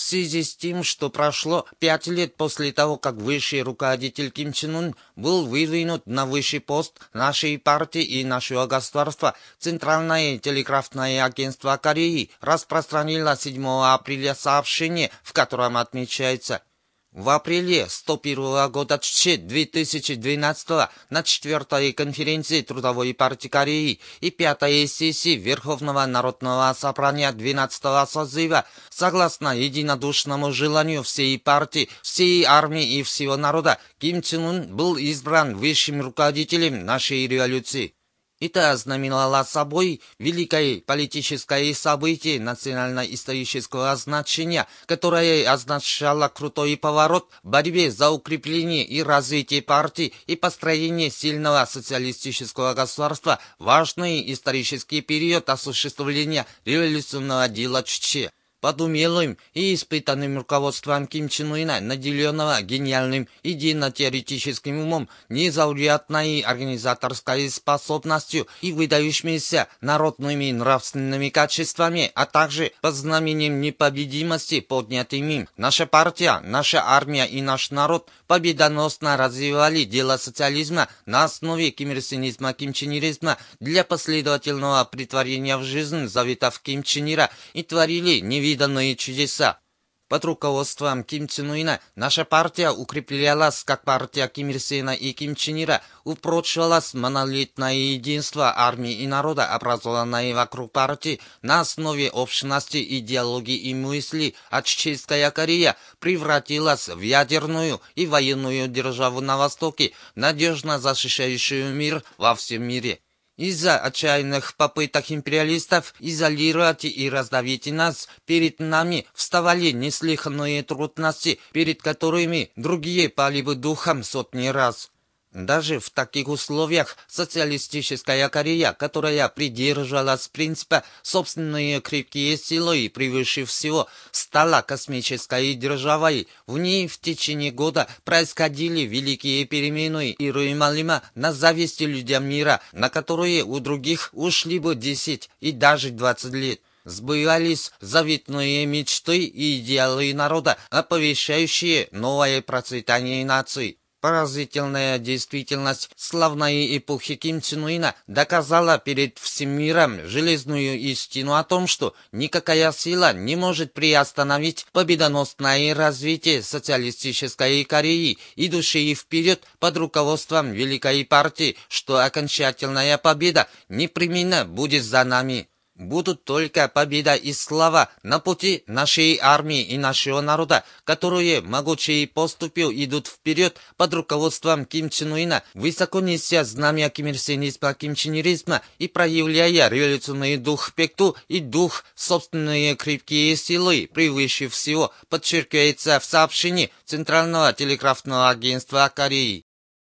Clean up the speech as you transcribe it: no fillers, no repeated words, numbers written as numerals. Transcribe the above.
связи с тем, что прошло 5 лет после того, как высший руководитель Ким Чен Ын был выдвинут на высший пост нашей партии и нашего государства, Центральное телеграфное агентство Кореи распространило 7 апреля сообщение, в котором отмечается: в апреле 101 года 2012 на 4-й конференции Трудовой партии Кореи и 5-й сессии Верховного народного собрания 12-го созыва, согласно единодушному желанию всей партии, всей армии и всего народа, Ким Чен Ын был избран высшим руководителем нашей революции. Это ознаменовало собой великое политическое событие национально-исторического значения, которое означало крутой поворот в борьбе за укрепление и развитие партии и построение сильного социалистического государства, важный исторический период осуществления революционного дела Чучхе. Под умелым и испытанным руководством Ким Чен Ына, наделенного гениальным идейно-теоретическим умом, незаурядной организаторской способностью и выдающимися народными нравственными качествами, а также под знаменем непобедимости, поднятым им, наша партия, наша армия и наш народ победоносно развивали дело социализма на основе кимирсинизма, кимченеризма для последовательного претворения в жизнь заветов Ким Чен Ира и творили невиданные чудеса. Под руководством Ким Чен Ына наша партия укреплялась как партия Ким Ир Сена и Ким Чен Ира, упрочивалось монолитное единство армии и народа, образованное вокруг партии на основе общности идеологии и мысли, а Чеченская Корея превратилась в ядерную и военную державу на Востоке, надежно защищающую мир во всем мире. Из-за отчаянных попыток империалистов изолировать и раздавить нас, перед нами вставали неслыханные трудности, перед которыми другие пали бы духом сотни раз. Даже в таких условиях социалистическая Корея, которая придерживалась принципа «собственные крепкие силы превыше всего», стала космической державой. В ней в течение года происходили великие перемены, ируемалимо на зависть людям мира, на которые у других ушли бы 10 и даже 20 лет. Сбывались заветные мечты и идеалы народа, оповещающие новое процветание нации. Поразительная действительность славной эпохи Ким Чен Ына доказала перед всем миром железную истину о том, что никакая сила не может приостановить победоносное развитие социалистической Кореи, идущей вперед под руководством Великой партии, что окончательная победа непременно будет за нами. Будут только победа и слава на пути нашей армии и нашего народа, которые могучей поступью идут вперед под руководством Ким Чен Ына, высоко неся знамя кимирсинизма, кимченеризма и проявляя революционный дух Пекту и дух собственные крепкие силы, превыше всего, подчеркивается в сообщении Центрального телеграфного агентства Кореи.